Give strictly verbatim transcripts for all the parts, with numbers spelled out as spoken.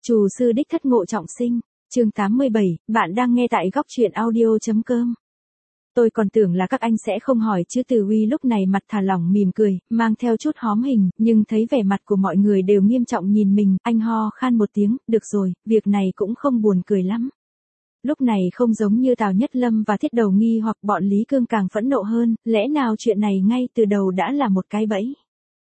Trù sư đích thất Ngộ Trọng Sinh, chương tám mươi bảy, bạn đang nghe tại góc truyện audio.com. Tôi còn tưởng là các anh sẽ không hỏi chứ. Từ Uy lúc này mặt thả lỏng mỉm cười, mang theo chút hóm hình, nhưng thấy vẻ mặt của mọi người đều nghiêm trọng nhìn mình, anh ho khan một tiếng, được rồi, việc này cũng không buồn cười lắm. Lúc này không giống như Tào Nhất Lâm và Thiết Đầu nghi hoặc bọn Lý Cương càng phẫn nộ hơn, lẽ nào chuyện này ngay từ đầu đã là một cái bẫy?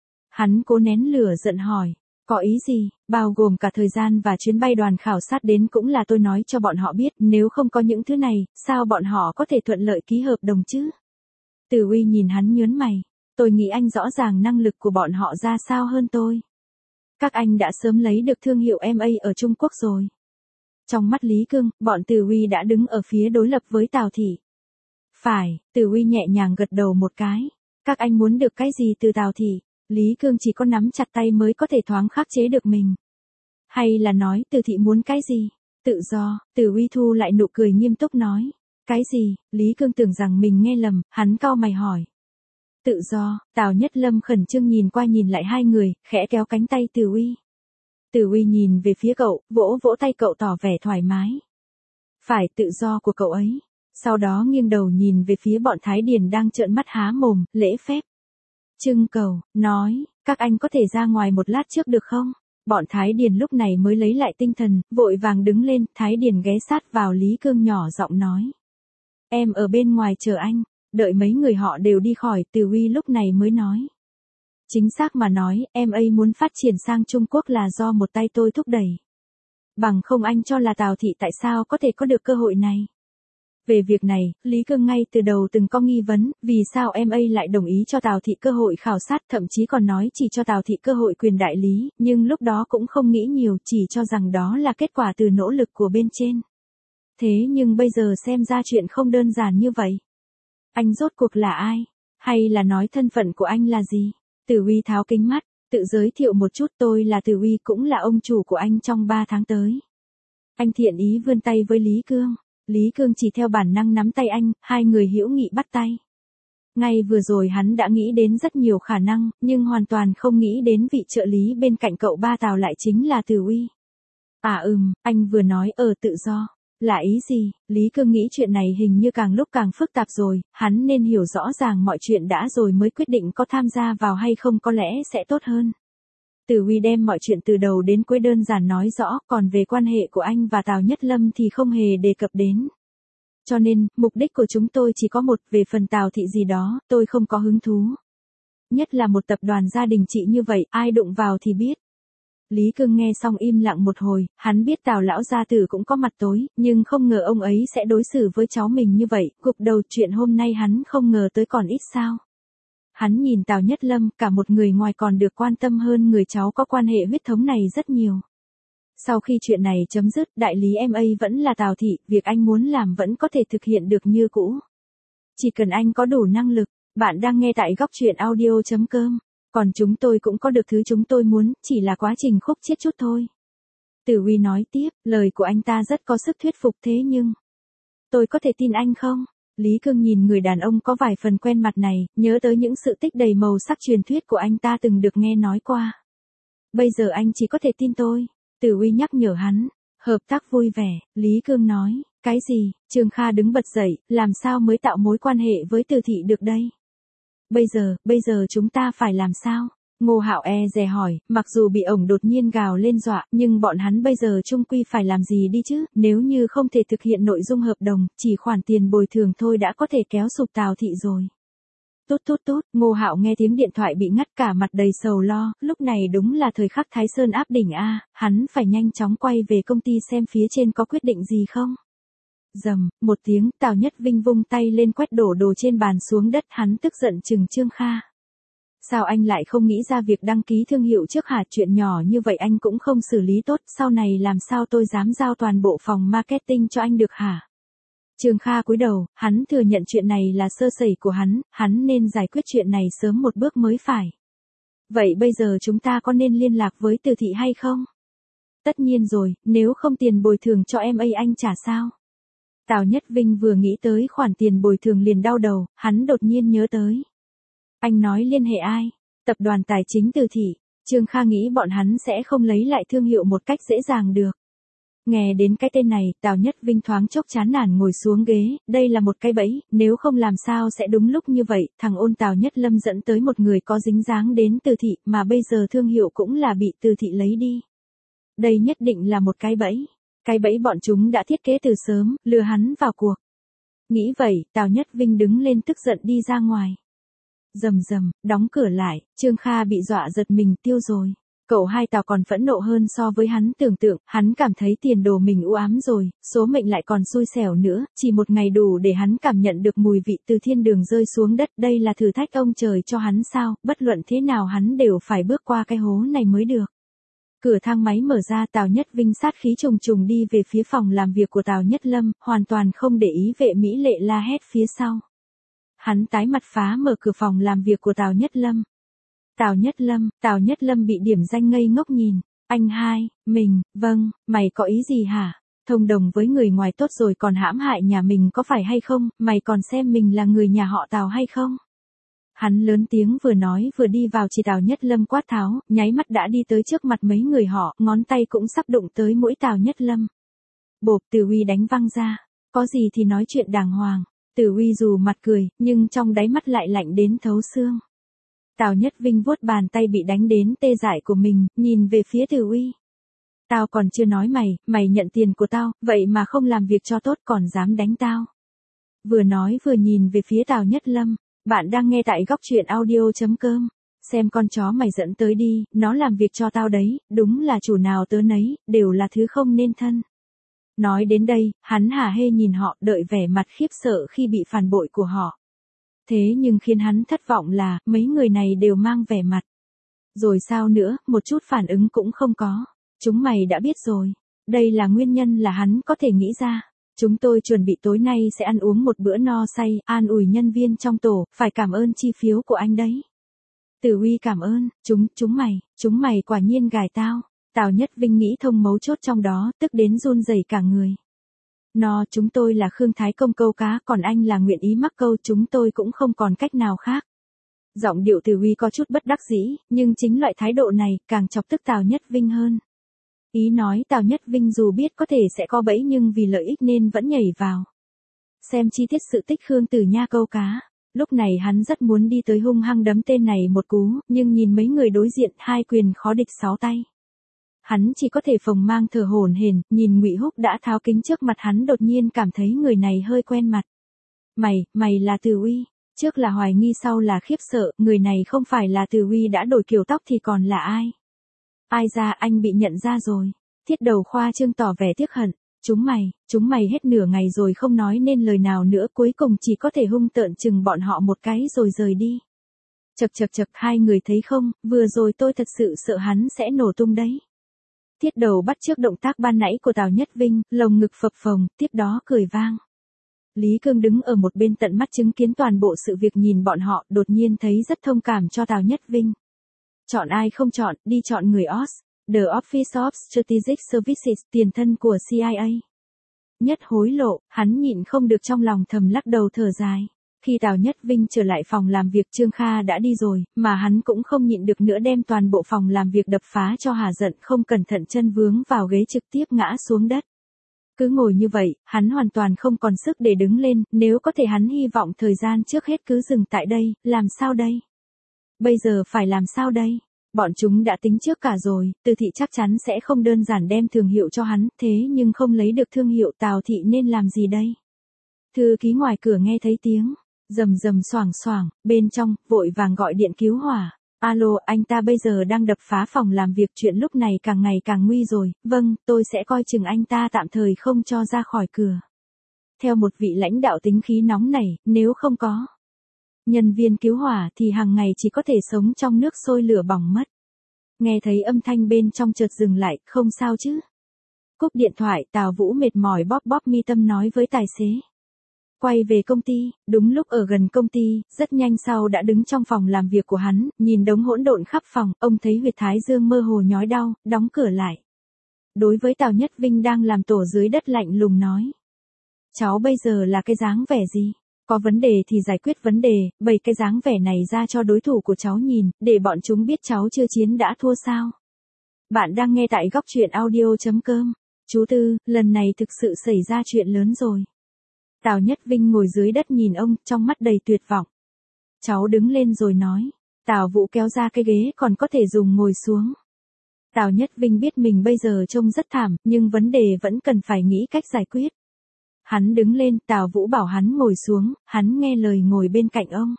Hắn cố nén lửa giận hỏi. Có ý gì, bao gồm cả thời gian và chuyến bay đoàn khảo sát đến cũng là tôi nói cho bọn họ biết, nếu không có những thứ này, sao bọn họ có thể thuận lợi ký hợp đồng chứ? Từ Uy nhìn hắn nhớn mày, tôi nghĩ anh rõ ràng năng lực của bọn họ ra sao hơn tôi. Các anh đã sớm lấy được thương hiệu em a ở Trung Quốc rồi. Trong mắt Lý Cương, bọn Từ Uy đã đứng ở phía đối lập với Tào Thị. Phải, Từ Uy nhẹ nhàng gật đầu một cái. Các anh muốn được cái gì từ Tào Thị? Lý Cương chỉ có nắm chặt tay mới có thể thoáng khắc chế được mình. Hay là nói Từ Thị muốn cái gì? Tự do. Từ Uy thu lại nụ cười nghiêm túc nói. Cái gì? Lý Cương tưởng rằng mình nghe lầm, hắn cau mày hỏi. Tự do. Tào Nhất Lâm khẩn trương nhìn qua nhìn lại hai người, khẽ kéo cánh tay Từ Uy. Từ Uy nhìn về phía cậu, vỗ vỗ tay cậu tỏ vẻ thoải mái. Phải, tự do của cậu ấy. Sau đó nghiêng đầu nhìn về phía bọn Thái Điền đang trợn mắt há mồm, lễ phép. Trưng cầu, nói, các anh có thể ra ngoài một lát trước được không? Bọn Thái Điền lúc này mới lấy lại tinh thần, vội vàng đứng lên, Thái Điền ghé sát vào Lý Cương nhỏ giọng nói. Em ở bên ngoài chờ anh, đợi mấy người họ đều đi khỏi, Từ Uy lúc này mới nói. Chính xác mà nói, em a muốn phát triển sang Trung Quốc là do một tay tôi thúc đẩy. Bằng không anh cho là Tào Thị tại sao có thể có được cơ hội này? Về việc này, Lý Cương ngay từ đầu từng có nghi vấn, vì sao em a lại đồng ý cho Tào Thị cơ hội khảo sát, thậm chí còn nói chỉ cho Tào Thị cơ hội quyền đại lý, nhưng lúc đó cũng không nghĩ nhiều, chỉ cho rằng đó là kết quả từ nỗ lực của bên trên. Thế nhưng bây giờ xem ra chuyện không đơn giản như vậy. Anh rốt cuộc là ai? Hay là nói thân phận của anh là gì? Từ Uy tháo kính mắt, tự giới thiệu một chút, tôi là Từ Uy, cũng là ông chủ của anh trong ba tháng tới. Anh thiện ý vươn tay với Lý Cương. Lý Cương chỉ theo bản năng nắm tay anh, hai người hữu nghị bắt tay. Ngay vừa rồi hắn đã nghĩ đến rất nhiều khả năng, nhưng hoàn toàn không nghĩ đến vị trợ lý bên cạnh cậu ba Tào lại chính là Từ Uy. À ừm, anh vừa nói ở tự do. Là ý gì? Lý Cương nghĩ chuyện này hình như càng lúc càng phức tạp rồi, hắn nên hiểu rõ ràng mọi chuyện đã rồi mới quyết định có tham gia vào hay không, có lẽ sẽ tốt hơn. Từ Uy đem mọi chuyện từ đầu đến cuối đơn giản nói rõ, còn về quan hệ của anh và Tào Nhất Lâm thì không hề đề cập đến. Cho nên, mục đích của chúng tôi chỉ có một, về phần Tào Thị gì đó, tôi không có hứng thú. Nhất là một tập đoàn gia đình trị như vậy, ai đụng vào thì biết. Lý Cương nghe xong im lặng một hồi, hắn biết Tào lão gia tử cũng có mặt tối, nhưng không ngờ ông ấy sẽ đối xử với cháu mình như vậy, gục đầu, chuyện hôm nay hắn không ngờ tới còn ít sao. Hắn nhìn Tào Nhất Lâm, cả một người ngoài còn được quan tâm hơn người cháu có quan hệ huyết thống này rất nhiều. Sau khi chuyện này chấm dứt, đại lý em a vẫn là Tào Thị, việc anh muốn làm vẫn có thể thực hiện được như cũ. Chỉ cần anh có đủ năng lực. Bạn đang nghe tại góc truyện audio.com. Còn chúng tôi cũng có được thứ chúng tôi muốn, chỉ là quá trình khúc chiết chút thôi. Từ Uy nói tiếp, lời của anh ta rất có sức thuyết phục, thế nhưng tôi có thể tin anh không? Lý Cương nhìn người đàn ông có vài phần quen mặt này, nhớ tới những sự tích đầy màu sắc truyền thuyết của anh ta từng được nghe nói qua. Bây giờ anh chỉ có thể tin tôi. Từ Uy nhắc nhở hắn. Hợp tác vui vẻ, Lý Cương nói. Cái gì? Trương Kha đứng bật dậy, làm sao mới tạo mối quan hệ với Từ Thị được đây? Bây giờ, bây giờ chúng ta phải làm sao? Ngô Hạo e dè hỏi, mặc dù bị ổng đột nhiên gào lên dọa, nhưng bọn hắn bây giờ chung quy phải làm gì đi chứ, nếu như không thể thực hiện nội dung hợp đồng, chỉ khoản tiền bồi thường thôi đã có thể kéo sụp Tào Thị rồi. Tốt tốt tốt, Ngô Hạo nghe tiếng điện thoại bị ngắt cả mặt đầy sầu lo, lúc này đúng là thời khắc Thái Sơn áp đỉnh a, hắn phải nhanh chóng quay về công ty xem phía trên có quyết định gì không. Dầm, một tiếng, Tào Nhất Vinh vung tay lên quét đổ đồ trên bàn xuống đất, hắn tức giận chừng Trương Kha. Sao anh lại không nghĩ ra việc đăng ký thương hiệu trước hả? Chuyện nhỏ như vậy anh cũng không xử lý tốt, sau này làm sao tôi dám giao toàn bộ phòng marketing cho anh được hả? Trương Kha cúi đầu, hắn thừa nhận chuyện này là sơ sẩy của hắn, hắn nên giải quyết chuyện này sớm một bước mới phải. Vậy bây giờ chúng ta có nên liên lạc với Từ Thị hay không? Tất nhiên rồi, nếu không tiền bồi thường cho em a anh trả sao? Tào Nhất Vinh vừa nghĩ tới khoản tiền bồi thường liền đau đầu, hắn đột nhiên nhớ tới. Anh nói liên hệ ai? Tập đoàn Tài chính Từ Thị. Trương Kha nghĩ bọn hắn sẽ không lấy lại thương hiệu một cách dễ dàng được. Nghe đến cái tên này, Tào Nhất Vinh thoáng chốc chán nản ngồi xuống ghế, đây là một cái bẫy, nếu không làm sao sẽ đúng lúc như vậy, thằng ôn Tào Nhất Lâm dẫn tới một người có dính dáng đến Từ Thị, mà bây giờ thương hiệu cũng là bị Từ Thị lấy đi. Đây nhất định là một cái bẫy. Cái bẫy bọn chúng đã thiết kế từ sớm, lừa hắn vào cuộc. Nghĩ vậy, Tào Nhất Vinh đứng lên tức giận đi ra ngoài. Rầm rầm, đóng cửa lại, Trương Kha bị dọa giật mình tiêu rồi. Cậu hai Tào còn phẫn nộ hơn so với hắn tưởng tượng, hắn cảm thấy tiền đồ mình u ám rồi, số mệnh lại còn xui xẻo nữa, chỉ một ngày đủ để hắn cảm nhận được mùi vị từ thiên đường rơi xuống đất, đây là thử thách ông trời cho hắn sao, bất luận thế nào hắn đều phải bước qua cái hố này mới được. Cửa thang máy mở ra, Tào Nhất Vinh sát khí trùng trùng đi về phía phòng làm việc của Tào Nhất Lâm, hoàn toàn không để ý vệ mỹ lệ la hét phía sau. Hắn tái mặt phá mở cửa phòng làm việc của Tào Nhất Lâm. Tào Nhất Lâm, Tào Nhất Lâm bị điểm danh ngây ngốc nhìn. Anh hai, mình, vâng, mày có ý gì hả? Thông đồng với người ngoài tốt rồi còn hãm hại nhà mình có phải hay không, mày còn xem mình là người nhà họ Tào hay không? Hắn lớn tiếng vừa nói vừa đi vào chỉ Tào Nhất Lâm quát tháo, nháy mắt đã đi tới trước mặt mấy người họ, ngón tay cũng sắp đụng tới mũi Tào Nhất Lâm. Bộp, Từ Uy đánh văng ra. Có gì thì nói chuyện đàng hoàng. Từ Uy dù mặt cười, nhưng trong đáy mắt lại lạnh đến thấu xương. Tào Nhất Vinh vuốt bàn tay bị đánh đến tê dại của mình, nhìn về phía Từ Uy. Tao còn chưa nói mày, mày nhận tiền của tao, vậy mà không làm việc cho tốt còn dám đánh tao. Vừa nói vừa nhìn về phía Tào Nhất Lâm. Bạn đang nghe tại góc truyện audio chấm com. Xem con chó mày dẫn tới đi, nó làm việc cho tao đấy, đúng là chủ nào tớ nấy, đều là thứ không nên thân. Nói đến đây, hắn hả hê nhìn họ, đợi vẻ mặt khiếp sợ khi bị phản bội của họ. Thế nhưng khiến hắn thất vọng là, mấy người này đều mang vẻ mặt. Rồi sao nữa, một chút phản ứng cũng không có. Chúng mày đã biết rồi. Đây là nguyên nhân là hắn có thể nghĩ ra. Chúng tôi chuẩn bị tối nay sẽ ăn uống một bữa no say, an ủi nhân viên trong tổ, phải cảm ơn chi phiếu của anh đấy. Từ Uy cảm ơn, chúng, chúng mày, chúng mày quả nhiên gài tao. Tào Nhất Vinh nghĩ thông mấu chốt trong đó, tức đến run rẩy cả người. No, chúng tôi là Khương Thái Công câu cá, còn anh là nguyện ý mắc câu, chúng tôi cũng không còn cách nào khác. Giọng điệu Từ Uy có chút bất đắc dĩ, nhưng chính loại thái độ này, càng chọc tức Tào Nhất Vinh hơn. Ý nói Tào Nhất Vinh dù biết có thể sẽ có bẫy nhưng vì lợi ích nên vẫn nhảy vào. Xem chi tiết sự tích Khương Tử Nha câu cá. Lúc này hắn rất muốn đi tới hung hăng đấm tên này một cú, nhưng nhìn mấy người đối diện hai quyền khó địch sáu tay. Hắn chỉ có thể phồng mang thở hổn hển, nhìn Ngụy Húc đã tháo kính trước mặt hắn đột nhiên cảm thấy người này hơi quen mặt. Mày, mày là Từ Uy. Trước là hoài nghi sau là khiếp sợ, người này không phải là Từ Uy đã đổi kiểu tóc thì còn là ai? Ai ra anh bị nhận ra rồi. Thiết Đầu khoa trương tỏ vẻ tiếc hận. Chúng mày, chúng mày hết nửa ngày rồi không nói nên lời nào nữa cuối cùng chỉ có thể hung tợn chừng bọn họ một cái rồi rời đi. Chật chật chật hai người thấy không, vừa rồi tôi thật sự sợ hắn sẽ nổ tung đấy. Thiết Đầu bắt chước động tác ban nãy của Tào Nhất Vinh, lồng ngực phập phồng, tiếp đó cười vang. Lý Cương đứng ở một bên tận mắt chứng kiến toàn bộ sự việc nhìn bọn họ, đột nhiên thấy rất thông cảm cho Tào Nhất Vinh. Chọn ai không chọn, đi chọn người O S, The Office of Strategic Services, tiền thân của C I A. Nhất hối lộ, hắn nhịn không được trong lòng thầm lắc đầu thở dài. Khi Tào Nhất Vinh trở lại phòng làm việc Trương Kha đã đi rồi, mà hắn cũng không nhịn được nữa đem toàn bộ phòng làm việc đập phá cho hà giận không cẩn thận chân vướng vào ghế trực tiếp ngã xuống đất. Cứ ngồi như vậy, hắn hoàn toàn không còn sức để đứng lên, nếu có thể hắn hy vọng thời gian trước hết cứ dừng tại đây, làm sao đây? Bây giờ phải làm sao đây? Bọn chúng đã tính trước cả rồi, Từ Thị chắc chắn sẽ không đơn giản đem thương hiệu cho hắn, thế nhưng không lấy được thương hiệu Tào Thị nên làm gì đây? Thư ký ngoài cửa nghe thấy tiếng, rầm rầm xoảng xoảng, bên trong, vội vàng gọi điện cứu hỏa. Alo, anh ta bây giờ đang đập phá phòng làm việc, chuyện lúc này càng ngày càng nguy rồi, vâng, tôi sẽ coi chừng anh ta tạm thời không cho ra khỏi cửa. Theo một vị lãnh đạo tính khí nóng này, nếu không có nhân viên cứu hỏa thì hàng ngày chỉ có thể sống trong nước sôi lửa bỏng mất. Nghe thấy âm thanh bên trong chợt dừng lại, không sao chứ. Cúp điện thoại, Tào Vũ mệt mỏi bóp bóp mi tâm nói với tài xế. Quay về công ty, đúng lúc ở gần công ty, rất nhanh sau đã đứng trong phòng làm việc của hắn, nhìn đống hỗn độn khắp phòng, ông thấy huyệt thái dương mơ hồ nhói đau, đóng cửa lại. Đối với Tào Nhất Vinh đang làm tổ dưới đất lạnh lùng nói. Cháu bây giờ là cái dáng vẻ gì? Có vấn đề thì giải quyết vấn đề, bày cái dáng vẻ này ra cho đối thủ của cháu nhìn, để bọn chúng biết cháu chưa chiến đã thua sao. Bạn đang nghe tại góc truyện audio.com. Chú Tư, lần này thực sự xảy ra chuyện lớn rồi. Tào Nhất Vinh ngồi dưới đất nhìn ông, trong mắt đầy tuyệt vọng. Cháu đứng lên rồi nói. Tào Vũ kéo ra cái ghế còn có thể dùng ngồi xuống. Tào Nhất Vinh biết mình bây giờ trông rất thảm, nhưng vấn đề vẫn cần phải nghĩ cách giải quyết. Hắn đứng lên, Tào Vũ bảo hắn ngồi xuống, hắn nghe lời ngồi bên cạnh ông.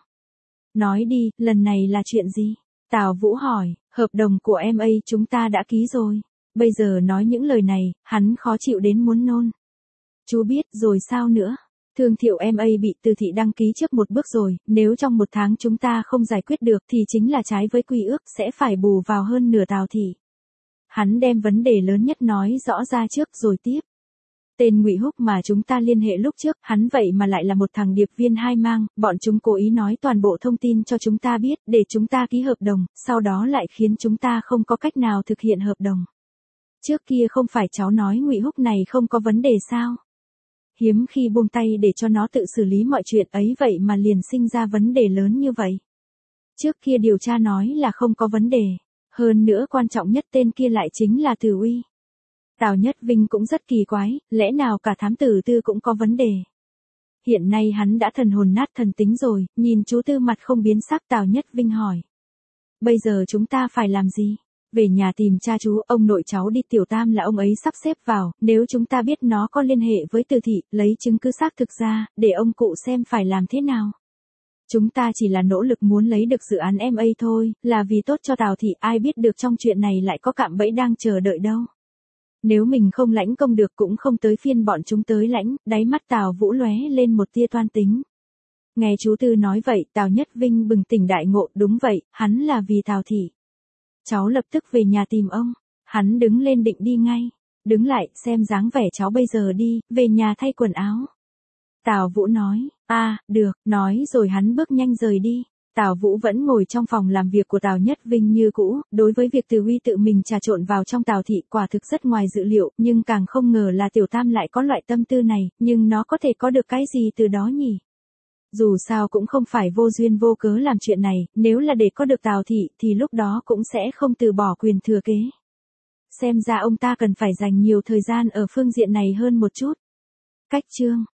Nói đi, lần này là chuyện gì? Tào Vũ hỏi, hợp đồng của em a chúng ta đã ký rồi. Bây giờ nói những lời này, hắn khó chịu đến muốn nôn. Chú biết rồi sao nữa? Thương hiệu em a bị Từ Thị đăng ký trước một bước rồi, nếu trong một tháng chúng ta không giải quyết được thì chính là trái với quy ước, sẽ phải bù vào hơn nửa Tào Thị. Hắn đem vấn đề lớn nhất nói rõ ra trước rồi tiếp. Tên Ngụy Húc mà chúng ta liên hệ lúc trước, hắn vậy mà lại là một thằng điệp viên hai mang, bọn chúng cố ý nói toàn bộ thông tin cho chúng ta biết, để chúng ta ký hợp đồng, sau đó lại khiến chúng ta không có cách nào thực hiện hợp đồng. Trước kia không phải cháu nói Ngụy Húc này không có vấn đề sao? Hiếm khi buông tay để cho nó tự xử lý mọi chuyện ấy vậy mà liền sinh ra vấn đề lớn như vậy. Trước kia điều tra nói là không có vấn đề, hơn nữa quan trọng nhất tên kia lại chính là Từ Uy. Tào Nhất Vinh cũng rất kỳ quái, lẽ nào cả thám tử Tư cũng có vấn đề. Hiện nay hắn đã thần hồn nát thần tính rồi, nhìn chú Tư mặt không biến sắc. Tào Nhất Vinh hỏi. Bây giờ chúng ta phải làm gì? Về nhà tìm cha chú, ông nội cháu đi Tiểu Tam là ông ấy sắp xếp vào, nếu chúng ta biết nó có liên hệ với Từ Thị, lấy chứng cứ xác thực ra, để ông cụ xem phải làm thế nào. Chúng ta chỉ là nỗ lực muốn lấy được dự án em a thôi, là vì tốt cho Tào Thị, ai biết được trong chuyện này lại có cạm bẫy đang chờ đợi đâu. Nếu mình không lãnh công được cũng không tới phiên bọn chúng tới lãnh, đáy mắt Tào Vũ lóe lên một tia toan tính. Nghe chú Tư nói vậy, Tào Nhất Vinh bừng tỉnh đại ngộ, đúng vậy, hắn là vì Tào Thị. Cháu lập tức về nhà tìm ông. Hắn đứng lên định đi ngay. Đứng lại, xem dáng vẻ cháu bây giờ đi, về nhà thay quần áo. Tào Vũ nói, a à, được, nói rồi hắn bước nhanh rời đi. Tào Vũ vẫn ngồi trong phòng làm việc của Tào Nhất Vinh như cũ, đối với việc Từ Uy tự mình trà trộn vào trong Tào Thị quả thực rất ngoài dự liệu, nhưng càng không ngờ là Tiểu Tam lại có loại tâm tư này, nhưng nó có thể có được cái gì từ đó nhỉ? Dù sao cũng không phải vô duyên vô cớ làm chuyện này, nếu là để có được Tào Thị thì lúc đó cũng sẽ không từ bỏ quyền thừa kế. Xem ra ông ta cần phải dành nhiều thời gian ở phương diện này hơn một chút. Cách chương